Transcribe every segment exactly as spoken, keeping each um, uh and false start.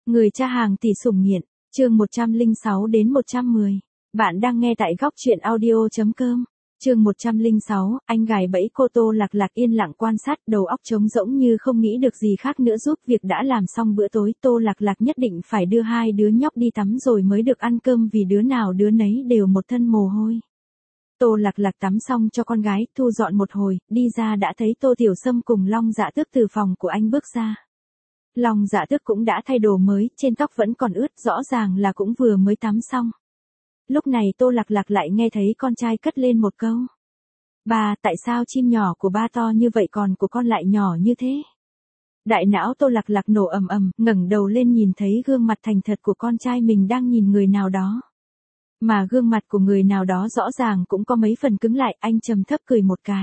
Người cha hàng tỷ sủng nghiện, chương một trăm lẻ sáu đến một trăm mười. Bạn đang nghe tại góc truyện audio.com. Chương một trăm lẻ sáu, anh gài bẫy cô. Tô Lạc Lạc yên lặng quan sát, đầu óc trống rỗng như không nghĩ được gì khác nữa. Giúp việc đã làm xong bữa tối, Tô Lạc Lạc nhất định phải đưa hai đứa nhóc đi tắm rồi mới được ăn cơm, vì đứa nào đứa nấy đều một thân mồ hôi. Tô Lạc Lạc tắm xong cho con gái, thu dọn một hồi, đi ra đã thấy Tô Tiểu Sâm cùng Long Dạ Tước từ phòng của anh bước ra. Long Dạ Tước cũng đã thay đồ mới, trên tóc vẫn còn ướt, rõ ràng là cũng vừa mới tắm xong. Lúc này Tô Lạc Lạc lại nghe thấy con trai cất lên một câu. Ba, tại sao chim nhỏ của ba to như vậy còn của con lại nhỏ như thế? Đại não Tô Lạc Lạc nổ ầm ầm, ngẩng đầu lên nhìn thấy gương mặt thành thật của con trai mình đang nhìn người nào đó. Mà gương mặt của người nào đó rõ ràng cũng có mấy phần cứng lại, anh trầm thấp cười một cái.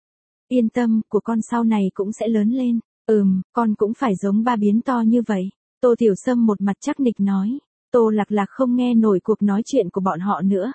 Yên tâm, của con sau này cũng sẽ lớn lên. Ừm, con cũng phải giống ba biến to như vậy. Tô Tiểu Sâm một mặt chắc nịch nói. Tô Lạc Lạc không nghe nổi cuộc nói chuyện của bọn họ nữa.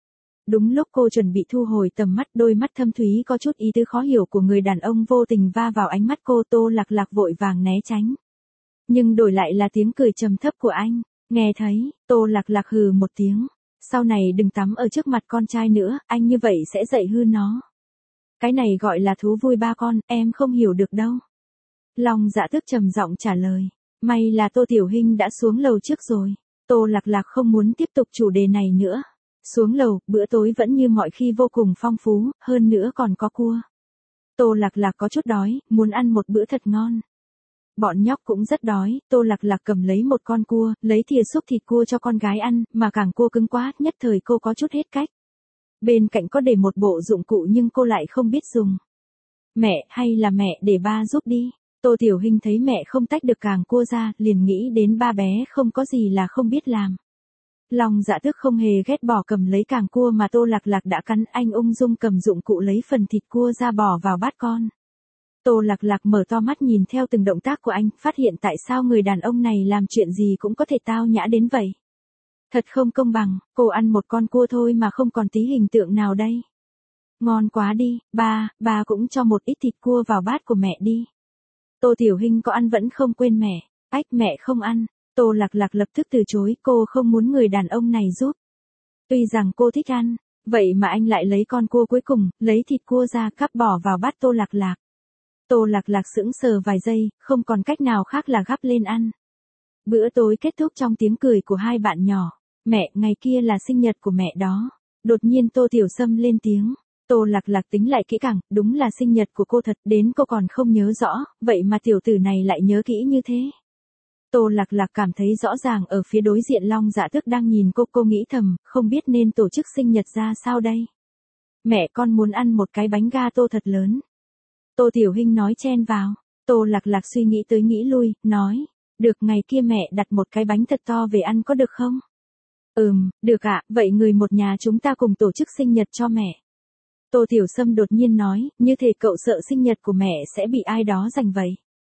Đúng lúc cô chuẩn bị thu hồi tầm mắt, đôi mắt thâm thúy có chút ý tứ khó hiểu của người đàn ông vô tình va vào ánh mắt cô. Tô Lạc Lạc vội vàng né tránh. Nhưng đổi lại là tiếng cười trầm thấp của anh. Nghe thấy, Tô Lạc Lạc hừ một tiếng. Sau này đừng tắm ở trước mặt con trai nữa, anh như vậy sẽ dạy hư nó. Cái này gọi là thú vui ba con, em không hiểu được đâu. Long Dạ Tước trầm giọng trả lời. May là Tô Tiểu Hinh đã xuống lầu trước rồi. Tô Lạc Lạc không muốn tiếp tục chủ đề này nữa. Xuống lầu, bữa tối vẫn như mọi khi vô cùng phong phú, hơn nữa còn có cua. Tô Lạc Lạc có chút đói, muốn ăn một bữa thật ngon. Bọn nhóc cũng rất đói, Tô Lạc Lạc cầm lấy một con cua, lấy thìa xúc thịt cua cho con gái ăn, mà càng cua cứng quá, nhất thời cô có chút hết cách. Bên cạnh có để một bộ dụng cụ nhưng cô lại không biết dùng. Mẹ, hay là mẹ để ba giúp đi. Tô Tiểu Hinh thấy mẹ không tách được càng cua ra, liền nghĩ đến ba bé không có gì là không biết làm. Long Dạ Tước không hề ghét bỏ cầm lấy càng cua mà Tô Lạc Lạc đã cắn, anh ung dung cầm dụng cụ lấy phần thịt cua ra bỏ vào bát con. Tô Lạc Lạc mở to mắt nhìn theo từng động tác của anh, phát hiện tại sao người đàn ông này làm chuyện gì cũng có thể tao nhã đến vậy. Thật không công bằng, cô ăn một con cua thôi mà không còn tí hình tượng nào đây. Ngon quá đi, ba, ba cũng cho một ít thịt cua vào bát của mẹ đi. Tô Tiểu Hinh có ăn vẫn không quên mẹ. Ách, mẹ không ăn. Tô Lạc Lạc lập tức từ chối, cô không muốn người đàn ông này giúp. Tuy rằng cô thích ăn, vậy mà anh lại lấy con cua cuối cùng, lấy thịt cua ra cắp bỏ vào bát Tô Lạc Lạc. Tô Lạc Lạc sững sờ vài giây, không còn cách nào khác là gắp lên ăn. Bữa tối kết thúc trong tiếng cười của hai bạn nhỏ. Mẹ, ngày kia là sinh nhật của mẹ đó. Đột nhiên Tô Tiểu Sâm lên tiếng. Tô Lạc Lạc tính lại kỹ càng, đúng là sinh nhật của cô thật, đến cô còn không nhớ rõ, vậy mà tiểu tử này lại nhớ kỹ như thế. Tô Lạc Lạc cảm thấy rõ ràng ở phía đối diện Long Dạ Tước đang nhìn cô, cô nghĩ thầm, không biết nên tổ chức sinh nhật ra sao đây. Mẹ, con muốn ăn một cái bánh gato thật lớn. Tô Tiểu Hinh nói chen vào. Tô Lạc Lạc suy nghĩ tới nghĩ lui, nói, được, ngày kia mẹ đặt một cái bánh thật to về ăn có được không? Ừm, được ạ, vậy người một nhà chúng ta cùng tổ chức sinh nhật cho mẹ. Tô Tiểu Sâm đột nhiên nói, như thể cậu sợ sinh nhật của mẹ sẽ bị ai đó giành vậy.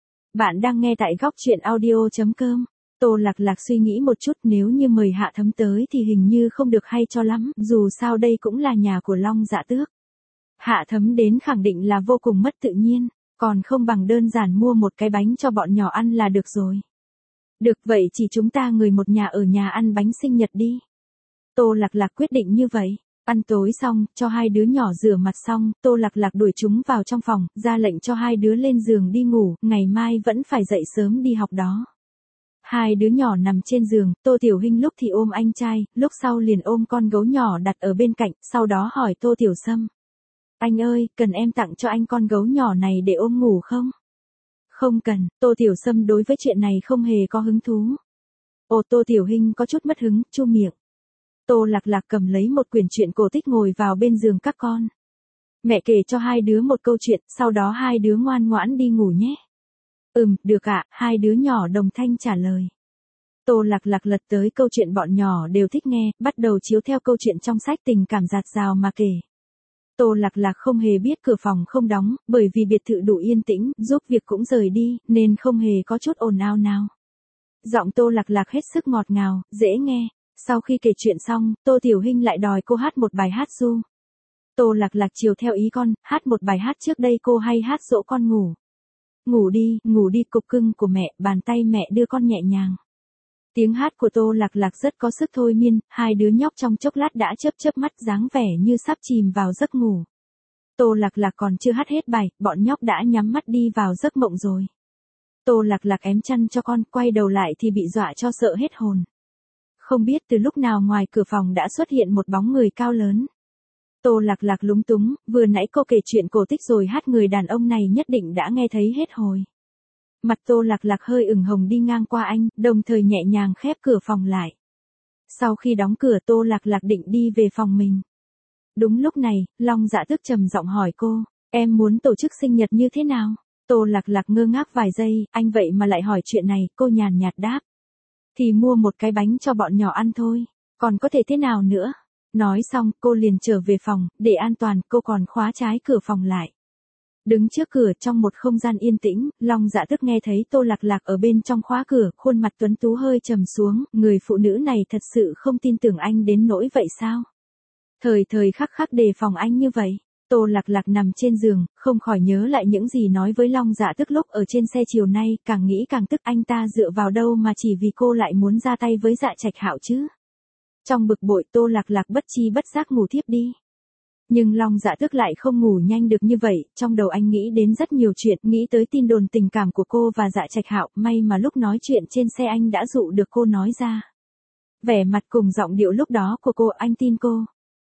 Bạn đang nghe tại góc truyện audio.com. Tô Lạc Lạc suy nghĩ một chút, nếu như mời Hạ Thấm tới thì hình như không được hay cho lắm, dù sao đây cũng là nhà của Long Dạ Tước. Hạ Thấm đến khẳng định là vô cùng mất tự nhiên, còn không bằng đơn giản mua một cái bánh cho bọn nhỏ ăn là được rồi. Được, vậy chỉ chúng ta người một nhà ở nhà ăn bánh sinh nhật đi. Tô Lạc Lạc quyết định như vậy. Ăn tối xong, cho hai đứa nhỏ rửa mặt xong, Tô Lạc Lạc đuổi chúng vào trong phòng, ra lệnh cho hai đứa lên giường đi ngủ, ngày mai vẫn phải dậy sớm đi học đó. Hai đứa nhỏ nằm trên giường, Tô Tiểu Hinh lúc thì ôm anh trai, lúc sau liền ôm con gấu nhỏ đặt ở bên cạnh, sau đó hỏi Tô Tiểu Sâm. Anh ơi, cần em tặng cho anh con gấu nhỏ này để ôm ngủ không? Không cần, Tô Tiểu Sâm đối với chuyện này không hề có hứng thú. Ồ, Tô Tiểu Hinh có chút mất hứng, chu miệng. Tô Lạc Lạc cầm lấy một quyển truyện cổ tích ngồi vào bên giường các con. Mẹ kể cho hai đứa một câu chuyện, sau đó hai đứa ngoan ngoãn đi ngủ nhé. Ừm, được ạ, hai đứa nhỏ đồng thanh trả lời. Tô Lạc Lạc lật tới câu chuyện bọn nhỏ đều thích nghe, bắt đầu chiếu theo câu chuyện trong sách tình cảm dạt dào mà kể. Tô Lạc Lạc không hề biết cửa phòng không đóng, bởi vì biệt thự đủ yên tĩnh, giúp việc cũng rời đi, nên không hề có chút ồn ào nào. Giọng Tô Lạc Lạc hết sức ngọt ngào, dễ nghe. Sau khi kể chuyện xong, Tô Tiểu Hinh lại đòi cô hát một bài hát ru. Tô Lạc Lạc chiều theo ý con, hát một bài hát trước đây cô hay hát dỗ con ngủ. Ngủ đi, ngủ đi cục cưng của mẹ, bàn tay mẹ đưa con nhẹ nhàng. Tiếng hát của Tô Lạc Lạc rất có sức thôi miên, hai đứa nhóc trong chốc lát đã chớp chớp mắt dáng vẻ như sắp chìm vào giấc ngủ. Tô Lạc Lạc còn chưa hát hết bài, bọn nhóc đã nhắm mắt đi vào giấc mộng rồi. Tô Lạc Lạc ém chăn cho con, quay đầu lại thì bị dọa cho sợ hết hồn. Không biết từ lúc nào ngoài cửa phòng đã xuất hiện một bóng người cao lớn. Tô Lạc Lạc lúng túng, vừa nãy cô kể chuyện cổ tích rồi hát người đàn ông này nhất định đã nghe thấy hết hồi. Mặt Tô Lạc Lạc hơi ửng hồng đi ngang qua anh, đồng thời nhẹ nhàng khép cửa phòng lại. Sau khi đóng cửa Tô Lạc Lạc định đi về phòng mình. Đúng lúc này, Long Dạ Tước trầm giọng hỏi cô, em muốn tổ chức sinh nhật như thế nào? Tô Lạc Lạc ngơ ngác vài giây, anh vậy mà lại hỏi chuyện này, cô nhàn nhạt đáp. Thì mua một cái bánh cho bọn nhỏ ăn thôi, còn có thể thế nào nữa? Nói xong, cô liền trở về phòng, để an toàn, cô còn khóa trái cửa phòng lại. Đứng trước cửa trong một không gian yên tĩnh, Long Dạ Tước nghe thấy Tô Lạc Lạc ở bên trong khóa cửa, khuôn mặt tuấn tú hơi trầm xuống, người phụ nữ này thật sự không tin tưởng anh đến nỗi vậy sao? Thời thời khắc khắc đề phòng anh như vậy. Tô Lạc Lạc nằm trên giường, không khỏi nhớ lại những gì nói với Long Dạ Tước lúc ở trên xe chiều nay, càng nghĩ càng tức anh ta dựa vào đâu mà chỉ vì cô lại muốn ra tay với Dạ Trạch Hạo chứ. Trong bực bội Tô Lạc Lạc bất chi bất giác ngủ thiếp đi. Nhưng Long Dạ Tước lại không ngủ nhanh được như vậy, trong đầu anh nghĩ đến rất nhiều chuyện, nghĩ tới tin đồn tình cảm của cô và Dạ Trạch Hạo, may mà lúc nói chuyện trên xe anh đã dụ được cô nói ra. Vẻ mặt cùng giọng điệu lúc đó của cô, anh tin cô.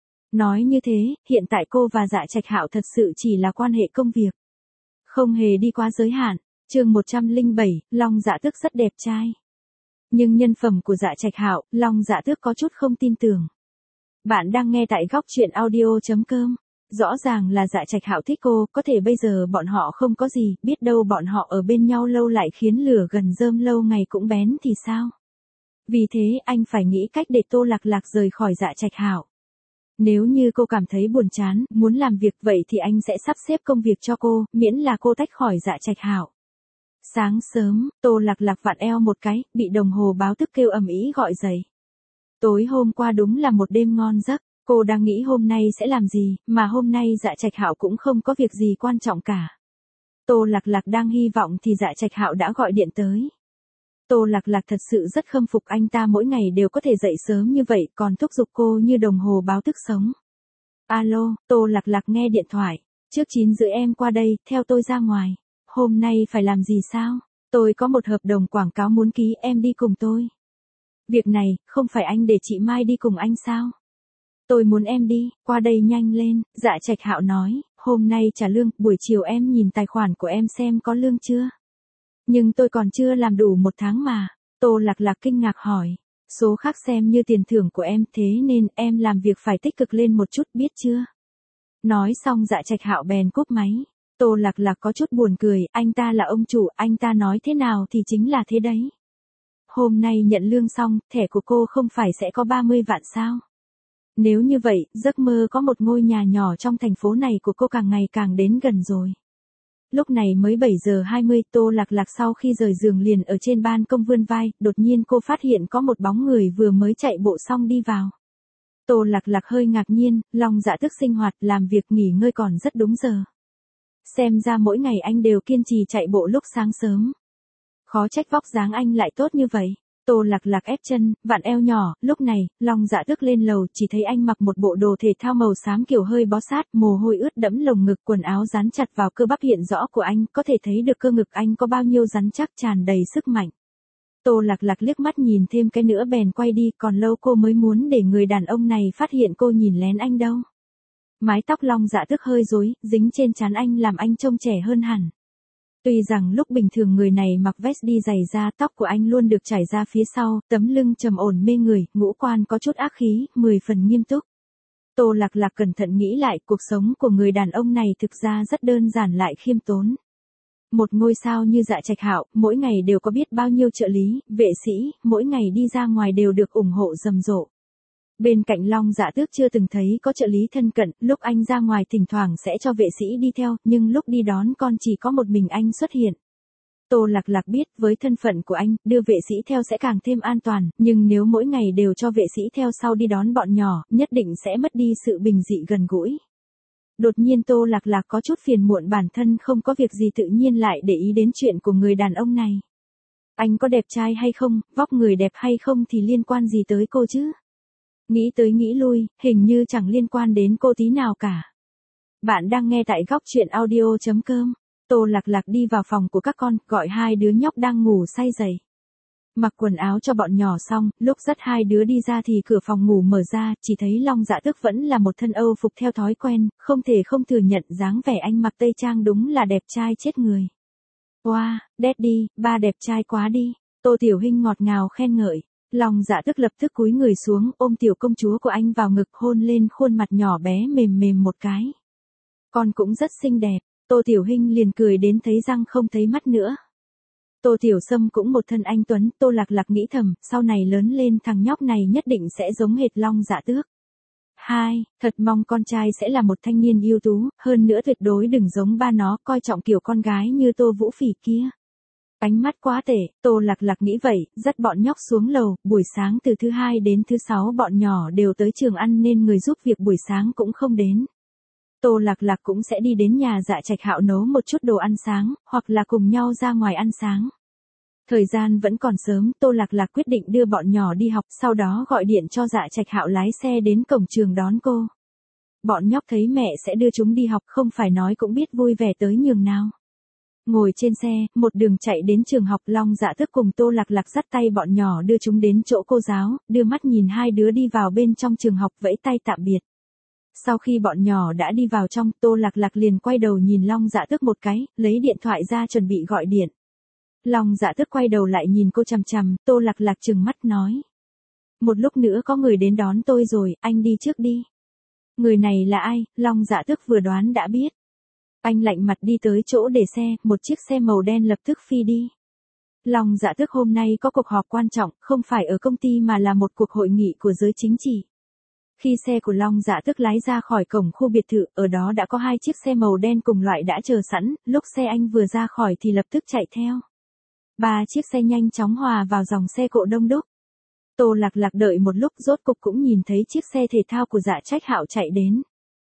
Nói như thế, hiện tại cô và Dạ Trạch Hạo thật sự chỉ là quan hệ công việc. Không hề đi quá giới hạn. Chương một trăm lẻ bảy, Long Dạ Tước rất đẹp trai. Nhưng nhân phẩm của Dạ Trạch Hạo, Long Dạ Tước có chút không tin tưởng. Bạn đang nghe tại góc truyện audio chấm com. Rõ ràng là Dạ Trạch Hạo thích cô, có thể bây giờ bọn họ không có gì, biết đâu bọn họ ở bên nhau lâu lại khiến lửa gần rơm lâu ngày cũng bén thì sao? Vì thế anh phải nghĩ cách để Tô Lạc Lạc rời khỏi Dạ Trạch Hạo. Nếu như cô cảm thấy buồn chán, muốn làm việc vậy thì anh sẽ sắp xếp công việc cho cô, miễn là cô tách khỏi Dạ Trạch Hạo. Sáng sớm, Tô Lạc Lạc vặn eo một cái, bị đồng hồ báo thức kêu ầm ĩ gọi dậy. Tối hôm qua đúng là một đêm ngon giấc, cô đang nghĩ hôm nay sẽ làm gì, mà hôm nay Dạ Trạch Hạo cũng không có việc gì quan trọng cả. Tô Lạc Lạc đang hy vọng thì Dạ Trạch Hạo đã gọi điện tới. Tô Lạc Lạc thật sự rất khâm phục anh ta mỗi ngày đều có thể dậy sớm như vậy, còn thúc giục cô như đồng hồ báo thức sống. Alo, Tô Lạc Lạc nghe điện thoại. Trước chín rưỡi em qua đây, theo tôi ra ngoài. Hôm nay phải làm gì sao? Tôi có một hợp đồng quảng cáo muốn ký, em đi cùng tôi. Việc này, không phải anh để chị Mai đi cùng anh sao? Tôi muốn em đi, qua đây nhanh lên. Dạ Trạch Hạo nói, hôm nay trả lương, buổi chiều em nhìn tài khoản của em xem có lương chưa? Nhưng tôi còn chưa làm đủ một tháng mà. Tô Lạc Lạc kinh ngạc hỏi. Số khác xem như tiền thưởng của em, thế nên em làm việc phải tích cực lên một chút, biết chưa? Nói xong Dạ Trạch Hạo bèn cúp máy. Tô Lạc Lạc có chút buồn cười, anh ta là ông chủ, anh ta nói thế nào thì chính là thế đấy. Hôm nay nhận lương xong, thẻ của cô không phải sẽ có ba mươi vạn sao? Nếu như vậy, giấc mơ có một ngôi nhà nhỏ trong thành phố này của cô càng ngày càng đến gần rồi. Lúc này mới bảy giờ hai mươi, Tô Lạc Lạc sau khi rời giường liền ở trên ban công vươn vai, đột nhiên cô phát hiện có một bóng người vừa mới chạy bộ xong đi vào. Tô Lạc Lạc hơi ngạc nhiên, Long Dạ Tước sinh hoạt, làm việc nghỉ ngơi còn rất đúng giờ. Xem ra mỗi ngày anh đều kiên trì chạy bộ lúc sáng sớm. Khó trách vóc dáng anh lại tốt như vậy. Tô Lạc Lạc ép chân, vặn eo nhỏ, lúc này, Long Dạ Tước lên lầu, chỉ thấy anh mặc một bộ đồ thể thao màu xám kiểu hơi bó sát, mồ hôi ướt đẫm lồng ngực, quần áo dán chặt vào cơ bắp hiện rõ của anh, có thể thấy được cơ ngực anh có bao nhiêu rắn chắc, tràn đầy sức mạnh. Tô Lạc Lạc liếc mắt nhìn thêm cái nữa bèn quay đi, còn lâu cô mới muốn để người đàn ông này phát hiện cô nhìn lén anh đâu. Mái tóc Long Dạ Tước hơi rối, dính trên trán anh làm anh trông trẻ hơn hẳn. Tuy rằng lúc bình thường người này mặc vest đi giày da, tóc của anh luôn được trải ra phía sau, tấm lưng trầm ổn mê người, ngũ quan có chút ác khí, mười phần nghiêm túc. Tô Lạc Lạc cẩn thận nghĩ lại, cuộc sống của người đàn ông này thực ra rất đơn giản lại khiêm tốn. Một ngôi sao như Dạ Trạch Hạo, mỗi ngày đều có biết bao nhiêu trợ lý, vệ sĩ, mỗi ngày đi ra ngoài đều được ủng hộ rầm rộ. Bên cạnh Long Dạ Tước chưa từng thấy có trợ lý thân cận, lúc anh ra ngoài thỉnh thoảng sẽ cho vệ sĩ đi theo, nhưng lúc đi đón con chỉ có một mình anh xuất hiện. Tô Lạc Lạc biết với thân phận của anh, đưa vệ sĩ theo sẽ càng thêm an toàn, nhưng nếu mỗi ngày đều cho vệ sĩ theo sau đi đón bọn nhỏ, nhất định sẽ mất đi sự bình dị gần gũi. Đột nhiên Tô Lạc Lạc có chút phiền muộn bản thân không có việc gì tự nhiên lại để ý đến chuyện của người đàn ông này. Anh có đẹp trai hay không, vóc người đẹp hay không thì liên quan gì tới cô chứ? Nghĩ tới nghĩ lui, hình như chẳng liên quan đến cô tí nào cả. Bạn đang nghe tại góc chuyện audio chấm com. Tô Lạc Lạc đi vào phòng của các con, gọi hai đứa nhóc đang ngủ say dậy. Mặc quần áo cho bọn nhỏ xong, lúc dắt hai đứa đi ra thì cửa phòng ngủ mở ra, chỉ thấy Long Dạ Tước vẫn là một thân Âu phục theo thói quen, không thể không thừa nhận dáng vẻ anh mặc tây trang đúng là đẹp trai chết người. Wow, Daddy, ba đẹp trai quá đi. Tô Tiểu Hinh ngọt ngào khen ngợi. Long Dạ Tước lập tức cúi người xuống, ôm tiểu công chúa của anh vào ngực, hôn lên khuôn mặt nhỏ bé mềm mềm một cái. Con cũng rất xinh đẹp. Tô Tiểu Hinh liền cười đến thấy răng không thấy mắt nữa. Tô Tiểu Sâm cũng một thân anh tuấn, Tô Lạc Lạc nghĩ thầm, sau này lớn lên thằng nhóc này nhất định sẽ giống hệt Long Dạ Tước. Hai, thật mong con trai sẽ là một thanh niên ưu tú, hơn nữa tuyệt đối đừng giống ba nó, coi trọng kiểu con gái như Tô Vũ Phỉ kia. Ánh mắt quá tệ, Tô Lạc Lạc nghĩ vậy, dắt bọn nhóc xuống lầu, buổi sáng từ thứ hai đến thứ sáu bọn nhỏ đều tới trường ăn nên người giúp việc buổi sáng cũng không đến. Tô Lạc Lạc cũng sẽ đi đến nhà Dạ Trạch Hạo nấu một chút đồ ăn sáng, hoặc là cùng nhau ra ngoài ăn sáng. Thời gian vẫn còn sớm, Tô Lạc Lạc quyết định đưa bọn nhỏ đi học, sau đó gọi điện cho Dạ Trạch Hạo lái xe đến cổng trường đón cô. Bọn nhóc thấy mẹ sẽ đưa chúng đi học, không phải nói cũng biết vui vẻ tới nhường nào. Ngồi trên xe, một đường chạy đến trường học, Long Dạ Tước cùng Tô Lạc Lạc dắt tay bọn nhỏ đưa chúng đến chỗ cô giáo, đưa mắt nhìn hai đứa đi vào bên trong trường học, vẫy tay tạm biệt. Sau khi bọn nhỏ đã đi vào trong, Tô Lạc Lạc liền quay đầu nhìn Long Dạ Tước một cái, lấy điện thoại ra chuẩn bị gọi điện. Long Dạ Tước quay đầu lại nhìn cô chằm chằm, Tô Lạc Lạc trừng mắt nói. Một lúc nữa có người đến đón tôi rồi, anh đi trước đi. Người này là ai? Long Dạ Tước vừa đoán đã biết. Anh lạnh mặt đi tới chỗ để xe, một chiếc xe màu đen lập tức phi đi. Long Dạ Tước hôm nay có cuộc họp quan trọng, không phải ở công ty mà là một cuộc hội nghị của giới chính trị. Khi xe của Long Dạ Tước lái ra khỏi cổng khu biệt thự, ở đó đã có hai chiếc xe màu đen cùng loại đã chờ sẵn, lúc xe anh vừa ra khỏi thì lập tức chạy theo. Ba chiếc xe nhanh chóng hòa vào dòng xe cộ đông đúc. Tô Lạc Lạc đợi một lúc rốt cục cũng nhìn thấy chiếc xe thể thao của Dạ Trạch Hạo chạy đến.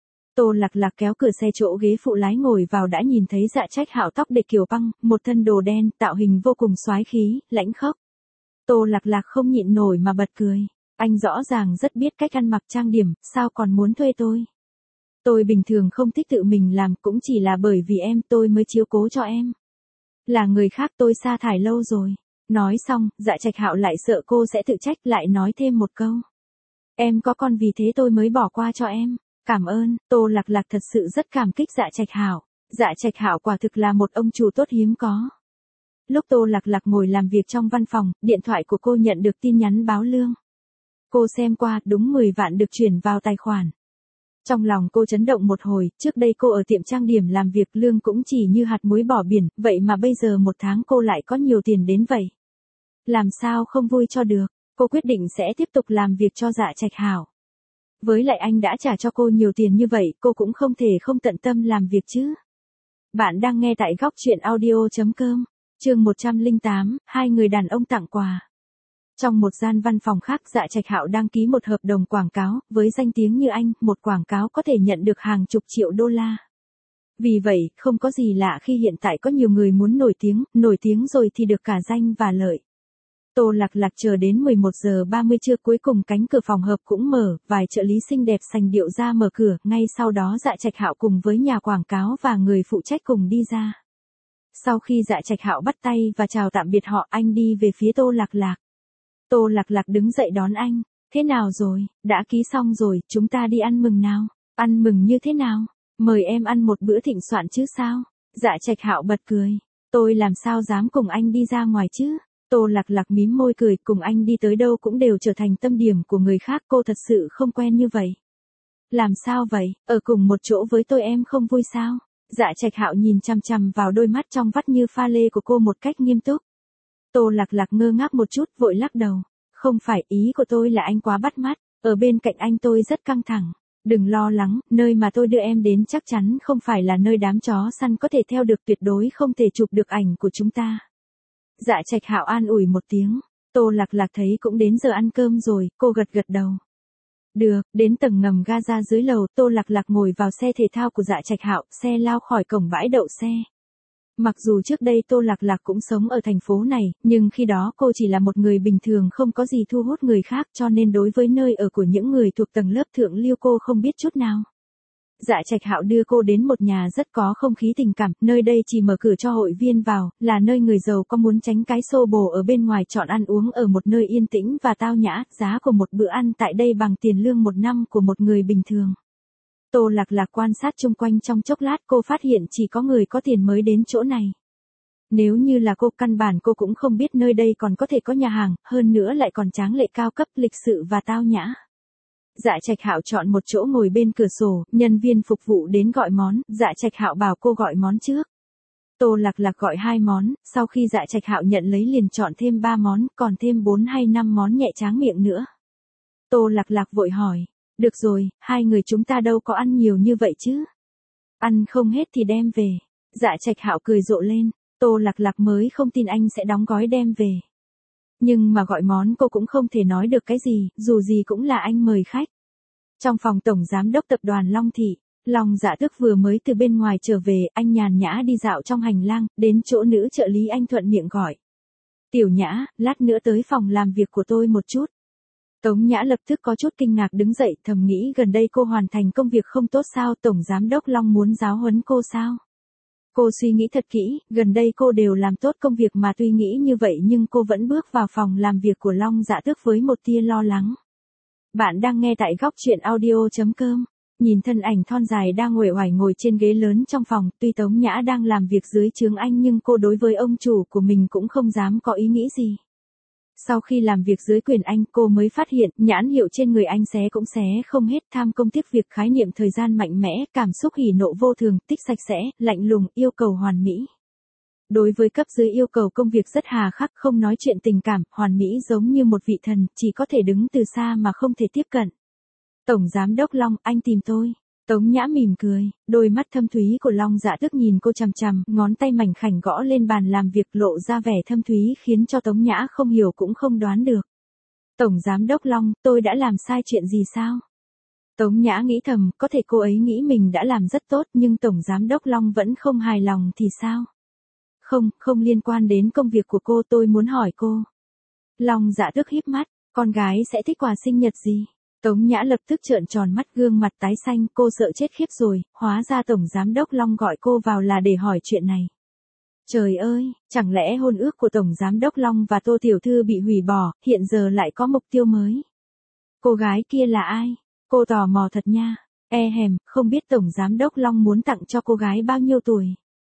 Tô Lạc Lạc kéo cửa xe chỗ ghế phụ lái ngồi vào đã nhìn thấy Dạ Trạch Hạo tóc để kiểu băng, một thân đồ đen, tạo hình vô cùng soái khí, lãnh khốc. Tô Lạc Lạc không nhịn nổi mà bật cười. Anh rõ ràng rất biết cách ăn mặc trang điểm, sao còn muốn thuê tôi? Tôi bình thường không thích tự mình làm, cũng chỉ là bởi vì em tôi mới chiếu cố cho em. Là người khác tôi sa thải lâu rồi. Nói xong, Dạ Trạch Hạo lại sợ cô sẽ tự trách, lại nói thêm một câu. Em có con vì thế tôi mới bỏ qua cho em. Cảm ơn. Tô Lạc Lạc thật sự rất cảm kích Dạ Trạch Hạo. Dạ Trạch Hạo quả thực là một ông chủ tốt hiếm có. Lúc Tô Lạc Lạc ngồi làm việc trong văn phòng, điện thoại của cô nhận được tin nhắn báo lương. Cô xem qua, đúng mười vạn được chuyển vào tài khoản. Trong lòng cô chấn động một hồi, trước đây cô ở tiệm trang điểm làm việc lương cũng chỉ như hạt muối bỏ biển, vậy mà bây giờ một tháng cô lại có nhiều tiền đến vậy. Làm sao không vui cho được, cô quyết định sẽ tiếp tục làm việc cho Dạ Trạch Hạo. Với lại anh đã trả cho cô nhiều tiền như vậy, cô cũng không thể không tận tâm làm việc chứ. Bạn đang nghe tại góc chuyện audio chấm com, chương một trăm lẻ tám, hai người đàn ông tặng quà. Trong một gian văn phòng khác, Dạ Trạch Hạo đang ký một hợp đồng quảng cáo, với danh tiếng như anh, một quảng cáo có thể nhận được hàng chục triệu đô la. Vì vậy, không có gì lạ khi hiện tại có nhiều người muốn nổi tiếng, nổi tiếng rồi thì được cả danh và lợi. Tô Lạc Lạc chờ đến mười một giờ ba mươi trưa, cuối cùng cánh cửa phòng hợp cũng mở, vài trợ lý xinh đẹp sành điệu ra mở cửa, ngay sau đó Dạ Trạch Hạo cùng với nhà quảng cáo và người phụ trách cùng đi ra. Sau khi Dạ Trạch Hạo bắt tay và chào tạm biệt họ, anh đi về phía Tô Lạc Lạc. Tô Lạc Lạc đứng dậy đón anh. Thế nào rồi, đã ký xong rồi, chúng ta đi ăn mừng nào. Ăn mừng như thế nào? Mời em ăn một bữa thịnh soạn chứ sao? Dạ Trạch Hạo bật cười. Tôi làm sao dám cùng anh đi ra ngoài chứ? Tô Lạc Lạc mím môi cười, cùng anh đi tới đâu cũng đều trở thành tâm điểm của người khác, cô thật sự không quen như vậy. Làm sao vậy, ở cùng một chỗ với tôi em không vui sao? Dạ Trạch Hạo nhìn chằm chằm vào đôi mắt trong vắt như pha lê của cô một cách nghiêm túc. Tô Lạc Lạc ngơ ngác một chút, vội lắc đầu. Không phải, ý của tôi là anh quá bắt mắt, ở bên cạnh anh tôi rất căng thẳng. Đừng lo lắng, nơi mà tôi đưa em đến chắc chắn không phải là nơi đám chó săn có thể theo được, tuyệt đối không thể chụp được ảnh của chúng ta. Dạ Trạch Hạo an ủi một tiếng. Tô Lạc Lạc thấy cũng đến giờ ăn cơm rồi, cô gật gật đầu. Được, đến tầng ngầm ga ra dưới lầu, Tô Lạc Lạc ngồi vào xe thể thao của Dạ Trạch Hạo, xe lao khỏi cổng bãi đậu xe. Mặc dù trước đây Tô Lạc Lạc cũng sống ở thành phố này, nhưng khi đó cô chỉ là một người bình thường không có gì thu hút người khác, cho nên đối với nơi ở của những người thuộc tầng lớp thượng lưu cô không biết chút nào. Dạ Trạch Hạo đưa cô đến một nhà rất có không khí tình cảm, nơi đây chỉ mở cửa cho hội viên vào, là nơi người giàu có muốn tránh cái xô bồ ở bên ngoài chọn ăn uống ở một nơi yên tĩnh và tao nhã, giá của một bữa ăn tại đây bằng tiền lương một năm của một người bình thường. Tô Lạc Lạc quan sát chung quanh trong chốc lát, cô phát hiện chỉ có người có tiền mới đến chỗ này. Nếu như là cô, căn bản cô cũng không biết nơi đây còn có thể có nhà hàng, hơn nữa lại còn tráng lệ cao cấp, lịch sự và tao nhã. Dạ Trạch Hạo chọn một chỗ ngồi bên cửa sổ, nhân viên phục vụ đến gọi món, Dạ Trạch Hạo bảo cô gọi món trước. Tô Lạc Lạc gọi hai món, sau khi Dạ Trạch Hạo nhận lấy liền chọn thêm ba món, còn thêm bốn hay năm món nhẹ tráng miệng nữa. Tô Lạc Lạc vội hỏi, được rồi, hai người chúng ta đâu có ăn nhiều như vậy chứ. Ăn không hết thì đem về. Dạ Trạch Hạo cười rộ lên, Tô Lạc Lạc mới không tin anh sẽ đóng gói đem về. Nhưng mà gọi món cô cũng không thể nói được cái gì, dù gì cũng là anh mời khách. Trong phòng tổng giám đốc tập đoàn Long Thị, Long Dạ Tước vừa mới từ bên ngoài trở về, anh nhàn nhã đi dạo trong hành lang, đến chỗ nữ trợ lý anh thuận miệng gọi. Tiểu Nhã, lát nữa tới phòng làm việc của tôi một chút. Tống Nhã lập tức có chút kinh ngạc đứng dậy, thầm nghĩ gần đây cô hoàn thành công việc không tốt sao, tổng giám đốc Long muốn giáo huấn cô sao? Cô suy nghĩ thật kỹ, gần đây cô đều làm tốt công việc mà, tuy nghĩ như vậy nhưng cô vẫn bước vào phòng làm việc của Long Dạ Tước với một tia lo lắng. Bạn đang nghe tại góc truyện audio chấm com. Nhìn thân ảnh thon dài đang uể oải ngồi trên ghế lớn trong phòng, tuy Tống Nhã đang làm việc dưới trướng anh nhưng cô đối với ông chủ của mình cũng không dám có ý nghĩ gì. Sau khi làm việc dưới quyền anh, cô mới phát hiện nhãn hiệu trên người anh xé cũng xé không hết, tham công tiếc việc, khái niệm thời gian mạnh mẽ, cảm xúc hỉ nộ vô thường, tích sạch sẽ, lạnh lùng, yêu cầu hoàn mỹ. Đối với cấp dưới yêu cầu công việc rất hà khắc, không nói chuyện tình cảm, hoàn mỹ giống như một vị thần, chỉ có thể đứng từ xa mà không thể tiếp cận. Tổng giám đốc Long, anh tìm tôi. Tống Nhã mỉm cười, đôi mắt thâm thúy của Long Dạ Tước nhìn cô chằm chằm, ngón tay mảnh khảnh gõ lên bàn làm việc lộ ra vẻ thâm thúy khiến cho Tống Nhã không hiểu cũng không đoán được. Tổng giám đốc Long, tôi đã làm sai chuyện gì sao? Tống Nhã nghĩ thầm, có thể cô ấy nghĩ mình đã làm rất tốt nhưng Tổng giám đốc Long vẫn không hài lòng thì sao? Không, không liên quan đến công việc của cô, tôi muốn hỏi cô. Long Dạ Tước híp mắt, con gái sẽ thích quà sinh nhật gì? Tống Nhã lập tức trợn tròn mắt, gương mặt tái xanh, cô sợ chết khiếp rồi, hóa ra Tổng giám đốc Long gọi cô vào là để hỏi chuyện này. Trời ơi, chẳng lẽ hôn ước của Tổng giám đốc Long và Tô Tiểu Thư bị hủy bỏ, hiện giờ lại có mục tiêu mới? Cô gái kia là ai? Cô tò mò thật nha. E hèm, không biết Tổng giám đốc Long muốn tặng cho cô gái bao nhiêu tuổi?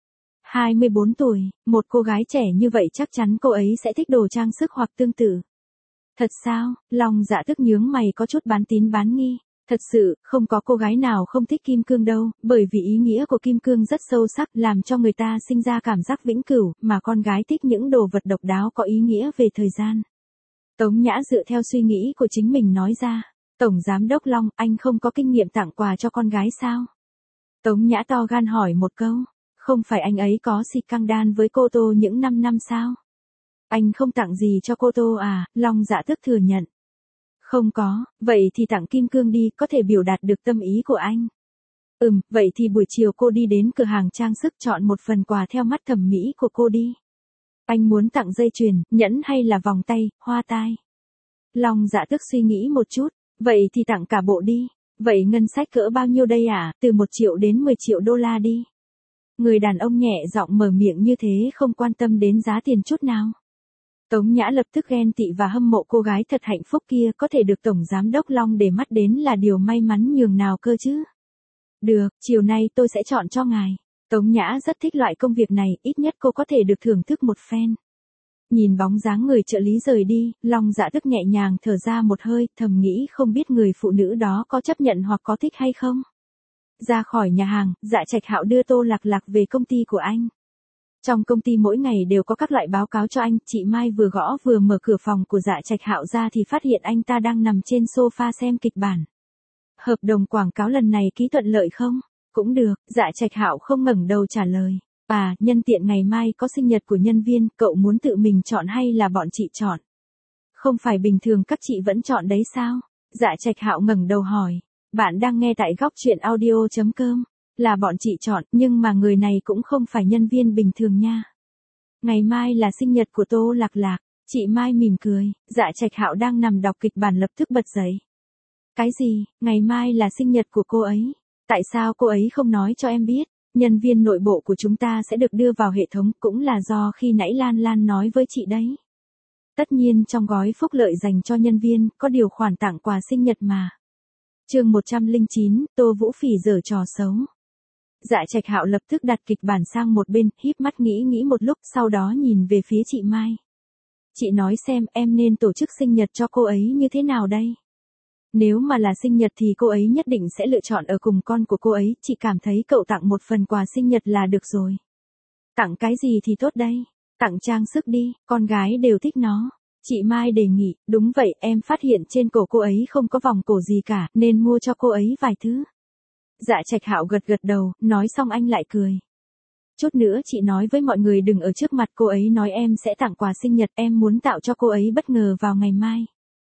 hai mươi bốn tuổi, một cô gái trẻ như vậy chắc chắn cô ấy sẽ thích đồ trang sức hoặc tương tự. Thật sao? Long Dạ Tước nhướng mày có chút bán tín bán nghi. Thật sự, không có cô gái nào không thích kim cương đâu, bởi vì ý nghĩa của kim cương rất sâu sắc, làm cho người ta sinh ra cảm giác vĩnh cửu, mà con gái thích những đồ vật độc đáo có ý nghĩa về thời gian. Tống Nhã dựa theo suy nghĩ của chính mình nói ra. Tổng giám đốc Long, anh không có kinh nghiệm tặng quà cho con gái sao? Tống Nhã to gan hỏi một câu. Không phải anh ấy có si căng đan với cô Tô những năm năm sao? Anh không tặng gì cho cô Tô à? Long Dạ Tước thừa nhận. Không có, vậy thì tặng kim cương đi, có thể biểu đạt được tâm ý của anh. Ừm, vậy thì buổi chiều cô đi đến cửa hàng trang sức chọn một phần quà theo mắt thẩm mỹ của cô đi. Anh muốn tặng dây chuyền, nhẫn hay là vòng tay, hoa tai? Long Dạ Tước suy nghĩ một chút, vậy thì tặng cả bộ đi. Vậy ngân sách cỡ bao nhiêu đây à? Từ một triệu đến mười triệu đô la đi. Người đàn ông nhẹ giọng mở miệng như thế không quan tâm đến giá tiền chút nào. Tống Nhã lập tức ghen tị và hâm mộ cô gái thật hạnh phúc kia, có thể được Tổng giám đốc Long để mắt đến là điều may mắn nhường nào cơ chứ. Được, chiều nay tôi sẽ chọn cho ngài. Tống Nhã rất thích loại công việc này, ít nhất cô có thể được thưởng thức một phen. Nhìn bóng dáng người trợ lý rời đi, Long Dạ Tước nhẹ nhàng thở ra một hơi, thầm nghĩ không biết người phụ nữ đó có chấp nhận hoặc có thích hay không. Ra khỏi nhà hàng, Dạ Trạch Hạo đưa Tô Lạc Lạc về công ty của anh. Trong công ty mỗi ngày đều có các loại báo cáo cho anh, chị Mai vừa gõ vừa mở cửa phòng của Dạ Trạch Hạo ra thì phát hiện anh ta đang nằm trên sofa xem kịch bản. Hợp đồng quảng cáo lần này ký thuận lợi không? Cũng được, Dạ Trạch Hạo không ngẩng đầu trả lời. À, nhân tiện ngày mai có sinh nhật của nhân viên, cậu muốn tự mình chọn hay là bọn chị chọn? Không phải bình thường các chị vẫn chọn đấy sao? Dạ Trạch Hạo ngẩng đầu hỏi. Bạn đang nghe tại góc truyện audio chấm com. Là bọn chị chọn, nhưng mà người này cũng không phải nhân viên bình thường nha. Ngày mai là sinh nhật của Tô Lạc Lạc. Chị Mai mỉm cười, Dạ Trạch Hạo đang nằm đọc kịch bản lập tức bật dậy. Cái gì, ngày mai là sinh nhật của cô ấy? Tại sao cô ấy không nói cho em biết? Nhân viên nội bộ của chúng ta sẽ được đưa vào hệ thống, cũng là do khi nãy Lan Lan nói với chị đấy. Tất nhiên trong gói phúc lợi dành cho nhân viên, có điều khoản tặng quà sinh nhật mà. Chương một trăm lẻ chín, Tô Vũ Phỉ giở trò xấu. Dạ Trạch Hạo lập tức đặt kịch bản sang một bên, híp mắt nghĩ nghĩ một lúc, sau đó nhìn về phía chị Mai. Chị nói xem em nên tổ chức sinh nhật cho cô ấy như thế nào đây? Nếu mà là sinh nhật thì cô ấy nhất định sẽ lựa chọn ở cùng con của cô ấy, chị cảm thấy cậu tặng một phần quà sinh nhật là được rồi. Tặng cái gì thì tốt đây? Tặng trang sức đi, con gái đều thích nó. Chị Mai đề nghị, đúng vậy, em phát hiện trên cổ cô ấy không có vòng cổ gì cả, nên mua cho cô ấy vài thứ. Dạ Trạch Hạo gật gật đầu, nói xong anh lại cười. Chút nữa chị nói với mọi người đừng ở trước mặt cô ấy nói em sẽ tặng quà sinh nhật, em muốn tạo cho cô ấy bất ngờ vào ngày mai.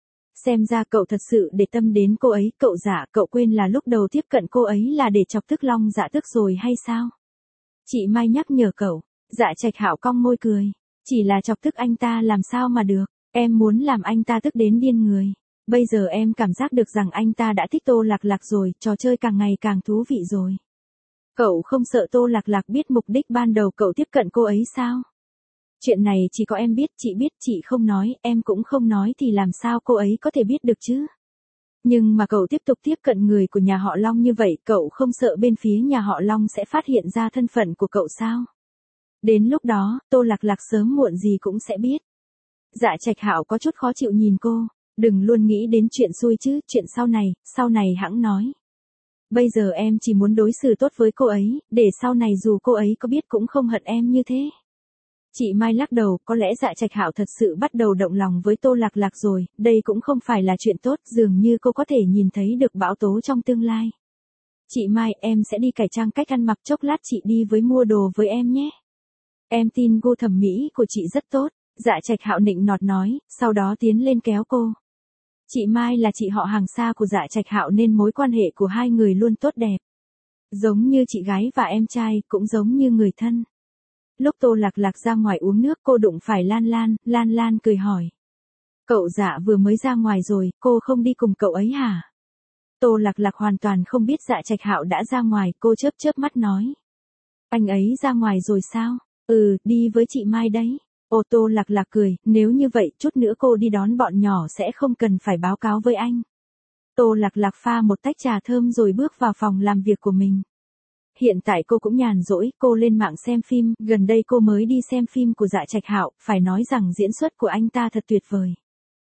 Xem ra cậu thật sự để tâm đến cô ấy, cậu Dạ, cậu quên là lúc đầu tiếp cận cô ấy là để chọc tức Long Dạ tức rồi hay sao? Chị Mai nhắc nhở cậu. Dạ Trạch Hạo cong môi cười. Chỉ là chọc tức anh ta làm sao mà được, em muốn làm anh ta tức đến điên người. Bây giờ em cảm giác được rằng anh ta đã thích Tô Lạc Lạc rồi, trò chơi càng ngày càng thú vị rồi. Cậu không sợ Tô Lạc Lạc biết mục đích ban đầu cậu tiếp cận cô ấy sao? Chuyện này chỉ có em biết, chị biết, chị không nói, em cũng không nói thì làm sao cô ấy có thể biết được chứ? Nhưng mà cậu tiếp tục tiếp cận người của nhà họ Long như vậy, cậu không sợ bên phía nhà họ Long sẽ phát hiện ra thân phận của cậu sao? Đến lúc đó, Tô Lạc Lạc sớm muộn gì cũng sẽ biết. Dạ Trạch Hạo có chút khó chịu nhìn cô, đừng luôn nghĩ đến chuyện xui chứ, chuyện sau này, sau này hẵng nói. Bây giờ em chỉ muốn đối xử tốt với cô ấy, để sau này dù cô ấy có biết cũng không hận em như thế. Chị Mai lắc đầu, có lẽ Dạ Trạch Hạo thật sự bắt đầu động lòng với Tô Lạc Lạc rồi, đây cũng không phải là chuyện tốt, dường như cô có thể nhìn thấy được bão tố trong tương lai. Chị Mai, em sẽ đi cải trang cách ăn mặc, chốc lát chị đi với mua đồ với em nhé. Em tin gu thẩm mỹ của chị rất tốt, Dạ Trạch Hạo nịnh nọt nói, sau đó tiến lên kéo cô. Chị Mai là chị họ hàng xa của Dạ Trạch Hạo nên mối quan hệ của hai người luôn tốt đẹp. Giống như chị gái và em trai, cũng giống như người thân. Lúc Tô Lạc Lạc ra ngoài uống nước cô đụng phải Lan Lan, Lan Lan cười hỏi. Cậu Dạ vừa mới ra ngoài rồi, cô không đi cùng cậu ấy hả? Tô Lạc Lạc hoàn toàn không biết Dạ Trạch Hạo đã ra ngoài, cô chớp chớp mắt nói. Anh ấy ra ngoài rồi sao? Ừ, đi với chị Mai đấy. Ô Tô Lạc Lạc cười, nếu như vậy, chút nữa cô đi đón bọn nhỏ sẽ không cần phải báo cáo với anh. Tô Lạc Lạc pha một tách trà thơm rồi bước vào phòng làm việc của mình. Hiện tại cô cũng nhàn rỗi, cô lên mạng xem phim, gần đây cô mới đi xem phim của Dạ Trạch Hạo, phải nói rằng diễn xuất của anh ta thật tuyệt vời.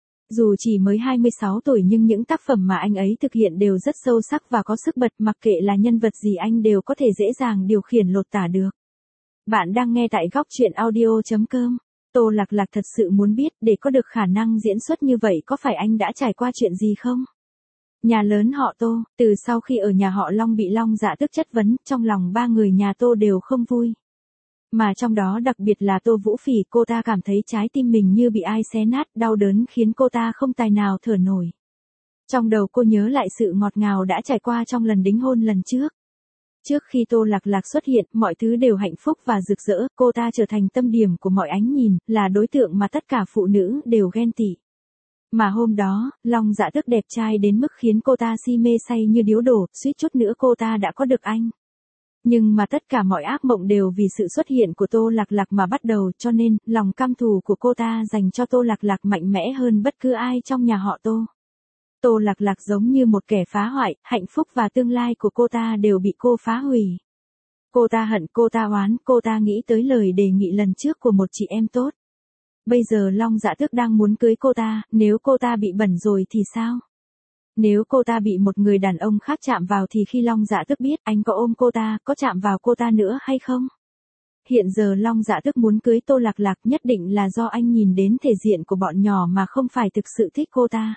Dù chỉ mới hai mươi sáu tuổi nhưng những tác phẩm mà anh ấy thực hiện đều rất sâu sắc và có sức bật, mặc kệ là nhân vật gì anh đều có thể dễ dàng điều khiển lột tả được. Bạn đang nghe tại góc truyện audio chấm com. Tô Lạc Lạc thật sự muốn biết, để có được khả năng diễn xuất như vậy có phải anh đã trải qua chuyện gì không? Nhà lớn họ Tô, từ sau khi ở nhà họ Long bị Long Dạ tức chất vấn, trong lòng ba người nhà Tô đều không vui. Mà trong đó đặc biệt là Tô Vũ Phỉ, cô ta cảm thấy trái tim mình như bị ai xé nát, đau đớn khiến cô ta không tài nào thở nổi. Trong đầu cô nhớ lại sự ngọt ngào đã trải qua trong lần đính hôn lần trước. Trước khi Tô Lạc Lạc xuất hiện, mọi thứ đều hạnh phúc và rực rỡ, cô ta trở thành tâm điểm của mọi ánh nhìn, là đối tượng mà tất cả phụ nữ đều ghen tị. Mà hôm đó, Long Dạ tức đẹp trai đến mức khiến cô ta si mê say như điếu đổ, suýt chút nữa cô ta đã có được anh. Nhưng mà tất cả mọi ác mộng đều vì sự xuất hiện của Tô Lạc Lạc mà bắt đầu, cho nên, lòng căm thù của cô ta dành cho Tô Lạc Lạc mạnh mẽ hơn bất cứ ai trong nhà họ Tô. Tô Lạc Lạc giống như một kẻ phá hoại, hạnh phúc và tương lai của cô ta đều bị cô phá hủy. Cô ta hận, cô ta oán, cô ta nghĩ tới lời đề nghị lần trước của một chị em tốt. Bây giờ Long Dạ Tước đang muốn cưới cô ta, nếu cô ta bị bẩn rồi thì sao? Nếu cô ta bị một người đàn ông khác chạm vào thì khi Long Dạ Tước biết anh có ôm cô ta, có chạm vào cô ta nữa hay không? Hiện giờ Long Dạ Tước muốn cưới Tô Lạc Lạc nhất định là do anh nhìn đến thể diện của bọn nhỏ mà không phải thực sự thích cô ta.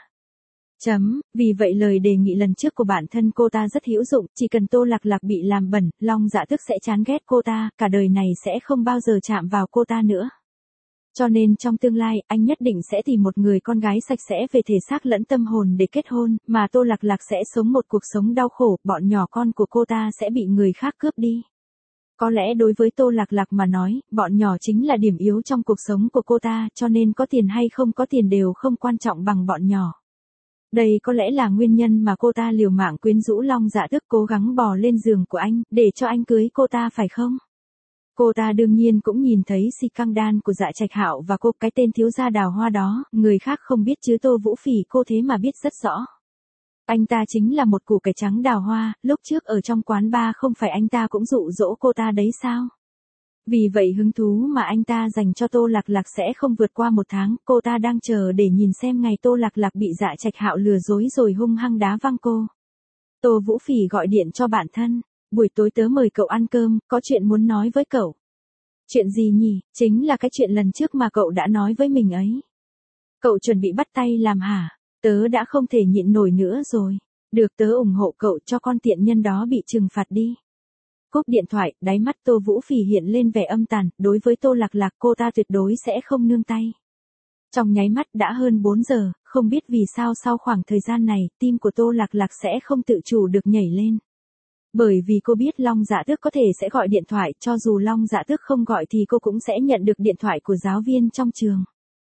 Chấm, vì vậy lời đề nghị lần trước của bản thân cô ta rất hữu dụng, chỉ cần Tô Lạc Lạc bị làm bẩn, Long Dạ Tước sẽ chán ghét cô ta, cả đời này sẽ không bao giờ chạm vào cô ta nữa. Cho nên trong tương lai, anh nhất định sẽ tìm một người con gái sạch sẽ về thể xác lẫn tâm hồn để kết hôn, mà Tô Lạc Lạc sẽ sống một cuộc sống đau khổ, bọn nhỏ con của cô ta sẽ bị người khác cướp đi. Có lẽ đối với Tô Lạc Lạc mà nói, bọn nhỏ chính là điểm yếu trong cuộc sống của cô ta, cho nên có tiền hay không có tiền đều không quan trọng bằng bọn nhỏ. Đây có lẽ là nguyên nhân mà cô ta liều mạng quyến rũ Long Dạ Đức cố gắng bò lên giường của anh, để cho anh cưới cô ta phải không? Cô ta đương nhiên cũng nhìn thấy si căng đan của Dạ Trạch Hạo và cô, cái tên thiếu gia đào hoa đó, người khác không biết chứ Tô Vũ Phỉ cô thế mà biết rất rõ. Anh ta chính là một củ cải trắng đào hoa, lúc trước ở trong quán bar không phải anh ta cũng dụ dỗ cô ta đấy sao? Vì vậy hứng thú mà anh ta dành cho Tô Lạc Lạc sẽ không vượt qua một tháng, cô ta đang chờ để nhìn xem ngày Tô Lạc Lạc bị Dạ Trạch Hạo lừa dối rồi hung hăng đá văng cô. Tô Vũ Phỉ gọi điện cho bạn thân, buổi tối tớ mời cậu ăn cơm, có chuyện muốn nói với cậu. Chuyện gì nhỉ? Chính là cái chuyện lần trước mà cậu đã nói với mình ấy. Cậu chuẩn bị bắt tay làm hả? Tớ đã không thể nhịn nổi nữa rồi. Được, tớ ủng hộ cậu, cho con tiện nhân đó bị trừng phạt đi. Cúp điện thoại, đáy mắt Tô Vũ Phỉ hiện lên vẻ âm tàn, đối với Tô Lạc Lạc cô ta tuyệt đối sẽ không nương tay. Trong nháy mắt đã hơn bốn giờ, không biết vì sao sau khoảng thời gian này, tim của Tô Lạc Lạc sẽ không tự chủ được nhảy lên. Bởi vì cô biết Long Dạ Tước có thể sẽ gọi điện thoại, cho dù Long Dạ Tước không gọi thì cô cũng sẽ nhận được điện thoại của giáo viên trong trường.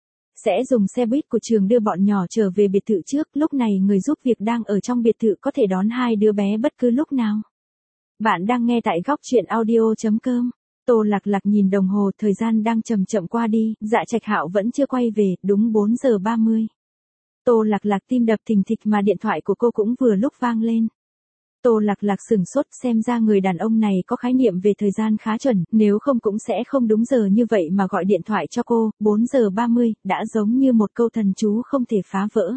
Sẽ dùng xe buýt của trường đưa bọn nhỏ trở về biệt thự trước, lúc này người giúp việc đang ở trong biệt thự có thể đón hai đứa bé bất cứ lúc nào. Bạn đang nghe tại góc truyện audio chấm com. Tô Lạc Lạc nhìn đồng hồ, thời gian đang chậm chậm qua đi, Dạ Trạch Hạo vẫn chưa quay về, đúng bốn giờ ba mươi. Tô Lạc Lạc tim đập thình thịch mà điện thoại của cô cũng vừa lúc vang lên. Tô Lạc Lạc sửng sốt, xem ra người đàn ông này có khái niệm về thời gian khá chuẩn, nếu không cũng sẽ không đúng giờ như vậy mà gọi điện thoại cho cô, bốn giờ ba mươi, đã giống như một câu thần chú không thể phá vỡ.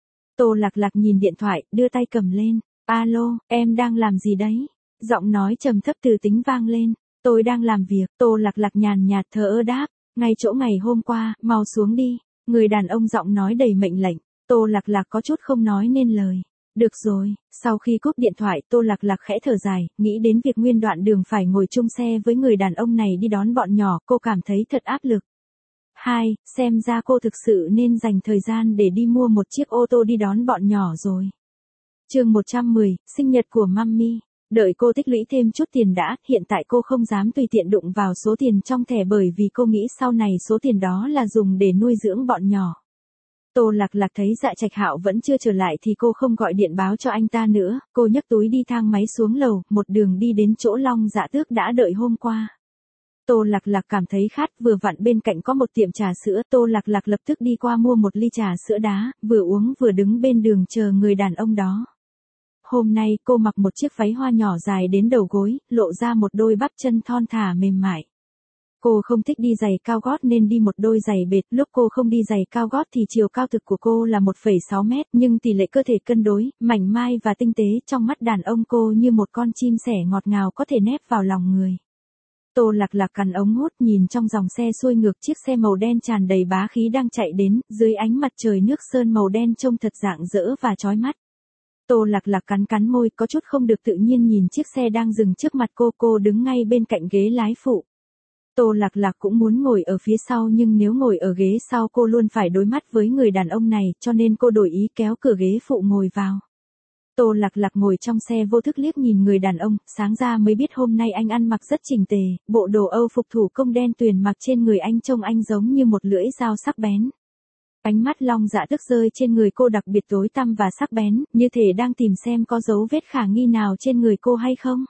Tô Lạc Lạc nhìn điện thoại, đưa tay cầm lên, alo, em đang làm gì đấy? Giọng nói trầm thấp từ tính vang lên, tôi đang làm việc, Tô Lạc Lạc nhàn nhạt thờ ơ đáp, ngay chỗ ngày hôm qua, mau xuống đi, người đàn ông giọng nói đầy mệnh lệnh, Tô Lạc Lạc có chút không nói nên lời. Được rồi, sau khi cúp điện thoại Tô Lạc Lạc khẽ thở dài, nghĩ đến việc nguyên đoạn đường phải ngồi chung xe với người đàn ông này đi đón bọn nhỏ, cô cảm thấy thật áp lực. Hai, xem ra cô thực sự nên dành thời gian để đi mua một chiếc ô tô đi đón bọn nhỏ rồi. Chương một trăm mười, sinh nhật của Mummy. Đợi cô tích lũy thêm chút tiền đã, hiện tại cô không dám tùy tiện đụng vào số tiền trong thẻ bởi vì cô nghĩ sau này số tiền đó là dùng để nuôi dưỡng bọn nhỏ. Tô Lạc Lạc thấy Dạ Trạch Hạo vẫn chưa trở lại thì cô không gọi điện báo cho anh ta nữa, cô nhấc túi đi thang máy xuống lầu, một đường đi đến chỗ Long Dạ Tước đã đợi hôm qua. Tô Lạc Lạc cảm thấy khát, vừa vặn bên cạnh có một tiệm trà sữa, Tô Lạc Lạc lập tức đi qua mua một ly trà sữa đá, vừa uống vừa đứng bên đường chờ người đàn ông đó. Hôm nay cô mặc một chiếc váy hoa nhỏ dài đến đầu gối, lộ ra một đôi bắp chân thon thả mềm mại. Cô không thích đi giày cao gót nên đi một đôi giày bệt, lúc cô không đi giày cao gót thì chiều cao thực của cô là một phẩy sáu mét, nhưng tỷ lệ cơ thể cân đối, mảnh mai và tinh tế, trong mắt đàn ông cô như một con chim sẻ ngọt ngào có thể nép vào lòng người. Tô Lạc Lạc cắn ống hút nhìn trong dòng xe xuôi ngược chiếc xe màu đen tràn đầy bá khí đang chạy đến, dưới ánh mặt trời nước sơn màu đen trông thật rạng rỡ và chói mắt. Tô Lạc Lạc cắn cắn môi, có chút không được tự nhiên nhìn chiếc xe đang dừng trước mặt cô, cô đứng ngay bên cạnh ghế lái phụ. Tô Lạc Lạc cũng muốn ngồi ở phía sau nhưng nếu ngồi ở ghế sau cô luôn phải đối mắt với người đàn ông này cho nên cô đổi ý kéo cửa ghế phụ ngồi vào. Tô Lạc Lạc ngồi trong xe vô thức liếc nhìn người đàn ông, sáng ra mới biết hôm nay anh ăn mặc rất chỉnh tề, bộ đồ Âu phục thủ công đen tuyền mặc trên người anh trông anh giống như một lưỡi dao sắc bén. Ánh mắt Long Dạ Tước rơi trên người cô đặc biệt tối tăm và sắc bén, như thể đang tìm xem có dấu vết khả nghi nào trên người cô hay không.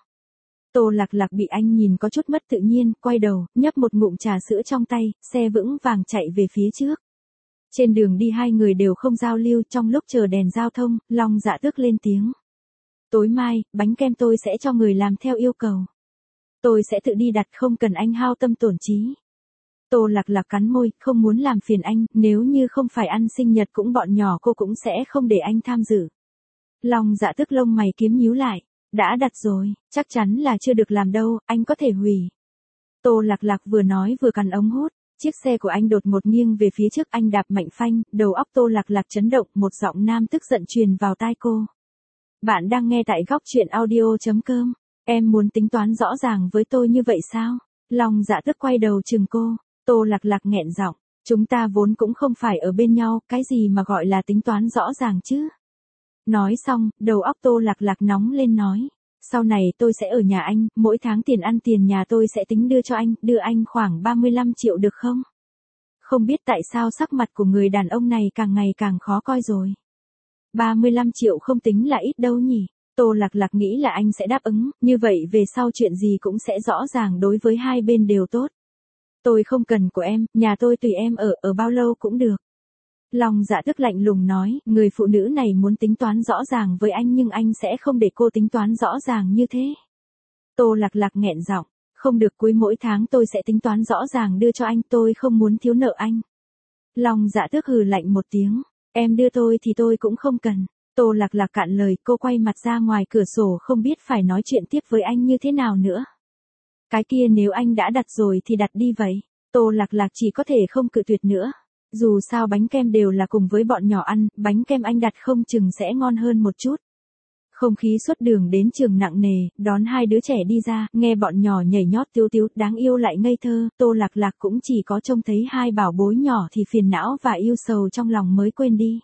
Tô Lạc Lạc bị anh nhìn có chút mất tự nhiên, quay đầu, nhấp một ngụm trà sữa trong tay, xe vững vàng chạy về phía trước. Trên đường đi hai người đều không giao lưu, trong lúc chờ đèn giao thông, Long Dạ Tước lên tiếng. Tối mai, bánh kem tôi sẽ cho người làm theo yêu cầu. Tôi sẽ tự đi đặt, không cần anh hao tâm tổn trí. Tô Lạc Lạc cắn môi, không muốn làm phiền anh, nếu như không phải ăn sinh nhật cũng bọn nhỏ cô cũng sẽ không để anh tham dự. Long Dạ Tước lông mày kiếm nhíu lại. Đã đặt rồi, chắc chắn là chưa được làm đâu, anh có thể hủy. Tô Lạc Lạc vừa nói vừa cắn ống hút, chiếc xe của anh đột ngột nghiêng về phía trước, anh đạp mạnh phanh, đầu óc Tô Lạc Lạc chấn động, một giọng nam tức giận truyền vào tai cô. Bạn đang nghe tại góc truyện audio chấm com, em muốn tính toán rõ ràng với tôi như vậy sao? Long Dạ Tước quay đầu chừng cô, Tô Lạc Lạc nghẹn giọng, Chúng ta vốn cũng không phải ở bên nhau, cái gì mà gọi là tính toán rõ ràng chứ. Nói xong, đầu óc Tô Lạc Lạc nóng lên nói. Sau này tôi sẽ ở nhà anh, mỗi tháng tiền ăn tiền nhà tôi sẽ tính đưa cho anh, đưa anh khoảng ba mươi lăm triệu được không? Không biết tại sao sắc mặt của người đàn ông này càng ngày càng khó coi rồi. ba mươi lăm triệu không tính là ít đâu nhỉ. Tô Lạc Lạc nghĩ là anh sẽ đáp ứng, như vậy về sau chuyện gì cũng sẽ rõ ràng, đối với hai bên đều tốt. Tôi không cần của em, nhà tôi tùy em ở, ở bao lâu cũng được. Long Dạ Tức lạnh lùng nói, người phụ nữ này muốn tính toán rõ ràng với anh nhưng anh sẽ không để cô tính toán rõ ràng như thế. Tô Lạc Lạc nghẹn giọng, không được, cuối mỗi tháng tôi sẽ tính toán rõ ràng đưa cho anh, tôi không muốn thiếu nợ anh. Long Dạ Tước hừ lạnh một tiếng, em đưa tôi thì tôi cũng không cần. Tô Lạc Lạc cạn lời, cô quay mặt ra ngoài cửa sổ không biết phải nói chuyện tiếp với anh như thế nào nữa. Cái kia nếu anh đã đặt rồi thì đặt đi vậy. Tô Lạc Lạc chỉ có thể không cự tuyệt nữa. Dù sao bánh kem đều là cùng với bọn nhỏ ăn, bánh kem anh đặt không chừng sẽ ngon hơn một chút. Không khí suốt đường đến trường nặng nề, đón hai đứa trẻ đi ra, nghe bọn nhỏ nhảy nhót tiếu tiếu, đáng yêu lại ngây thơ, Tô Lạc Lạc cũng chỉ có trông thấy hai bảo bối nhỏ thì phiền não và yêu sầu trong lòng mới quên đi.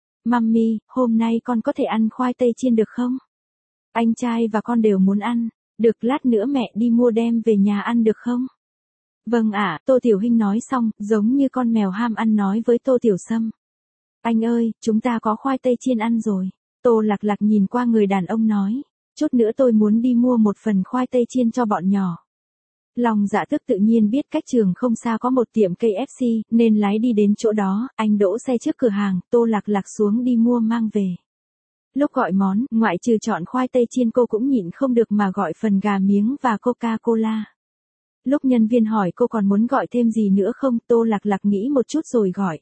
Mummy, hôm nay con có thể ăn khoai tây chiên được không? Anh trai và con đều muốn ăn. Được, lát nữa mẹ đi mua đem về nhà ăn được không? Vâng ạ, Tô Tiểu Hinh nói xong, giống như con mèo ham ăn nói với Tô Tiểu Sâm. Anh ơi, chúng ta có khoai tây chiên ăn rồi. Tô Lạc Lạc nhìn qua người đàn ông nói, chút nữa tôi muốn đi mua một phần khoai tây chiên cho bọn nhỏ. Long Dạ Tức tự nhiên biết cách trường không xa có một tiệm ca ép xê, nên lái đi đến chỗ đó, anh đỗ xe trước cửa hàng, Tô Lạc Lạc xuống đi mua mang về. Lúc gọi món, ngoại trừ chọn khoai tây chiên cô cũng nhịn không được mà gọi phần gà miếng và Coca-Cola. Lúc nhân viên hỏi cô còn muốn gọi thêm gì nữa không, Tô Lạc Lạc nghĩ một chút rồi gọi.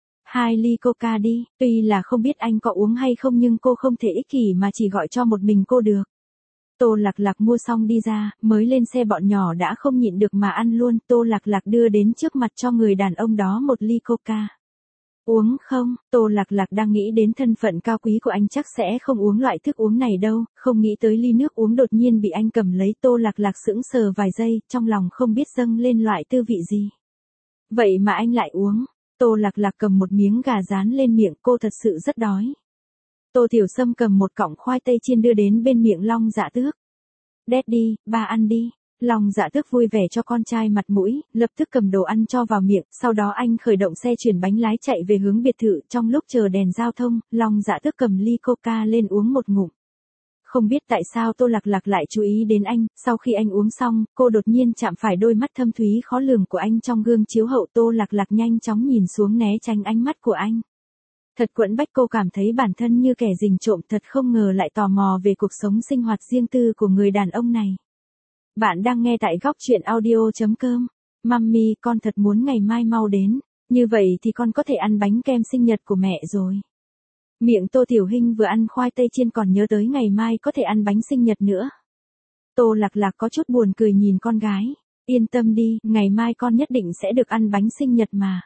Hai ly Coca đi, tuy là không biết anh có uống hay không nhưng cô không thể ích kỷ mà chỉ gọi cho một mình cô được. Tô Lạc Lạc mua xong đi ra, mới lên xe bọn nhỏ đã không nhịn được mà ăn luôn, Tô Lạc Lạc đưa đến trước mặt cho người đàn ông đó một ly Coca. Uống không, Tô Lạc Lạc đang nghĩ đến thân phận cao quý của anh chắc sẽ không uống loại thức uống này đâu, không nghĩ tới ly nước uống đột nhiên bị anh cầm lấy, Tô Lạc Lạc sững sờ vài giây, trong lòng không biết dâng lên loại tư vị gì. Vậy mà anh lại uống. Tô Lạc Lạc cầm một miếng gà rán lên miệng, cô thật sự rất đói. Tô Tiểu Sâm cầm một cọng khoai tây chiên đưa đến bên miệng Long Dạ Tước. Daddy, ba ăn đi. Long Dạ Tước vui vẻ cho con trai mặt mũi, lập tức cầm đồ ăn cho vào miệng, sau đó anh khởi động xe chuyển bánh lái chạy về hướng biệt thự, trong lúc chờ đèn giao thông, Long Dạ Tước cầm ly Coca lên uống một ngụm. Không biết tại sao Tô Lạc Lạc lại chú ý đến anh, sau khi anh uống xong, cô đột nhiên chạm phải đôi mắt thâm thúy khó lường của anh trong gương chiếu hậu, Tô Lạc Lạc nhanh chóng nhìn xuống né tránh ánh mắt của anh. Thật quẫn bách, cô cảm thấy bản thân như kẻ rình trộm, thật không ngờ lại tò mò về cuộc sống sinh hoạt riêng tư của người đàn ông này. Bạn đang nghe tại góc chuyện audio chấm com. Mummy, con thật muốn ngày mai mau đến, như vậy thì con có thể ăn bánh kem sinh nhật của mẹ rồi. Miệng Tô Tiểu Hinh vừa ăn khoai tây chiên còn nhớ tới ngày mai có thể ăn bánh sinh nhật nữa. Tô Lạc Lạc có chút buồn cười nhìn con gái. Yên tâm đi, ngày mai con nhất định sẽ được ăn bánh sinh nhật mà.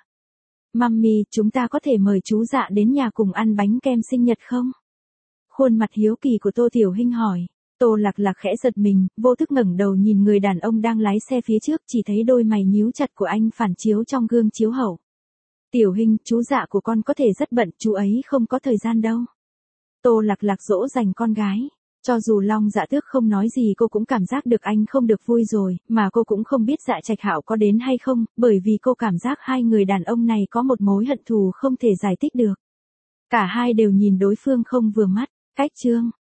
Mummy, chúng ta có thể mời chú Dạ đến nhà cùng ăn bánh kem sinh nhật không? Khuôn mặt hiếu kỳ của Tô Tiểu Hinh hỏi. Tô Lạc Lạc khẽ giật mình, vô thức ngẩng đầu nhìn người đàn ông đang lái xe phía trước, chỉ thấy đôi mày nhíu chặt của anh phản chiếu trong gương chiếu hậu. Tiểu Hinh, chú Dạ của con có thể rất bận, chú ấy không có thời gian đâu. Tô Lạc Lạc dỗ dành con gái. Cho dù Long Dạ Tước không nói gì cô cũng cảm giác được anh không được vui rồi, mà cô cũng không biết Dạ Trạch Hạo có đến hay không, bởi vì cô cảm giác hai người đàn ông này có một mối hận thù không thể giải thích được. Cả hai đều nhìn đối phương không vừa mắt. Cách chương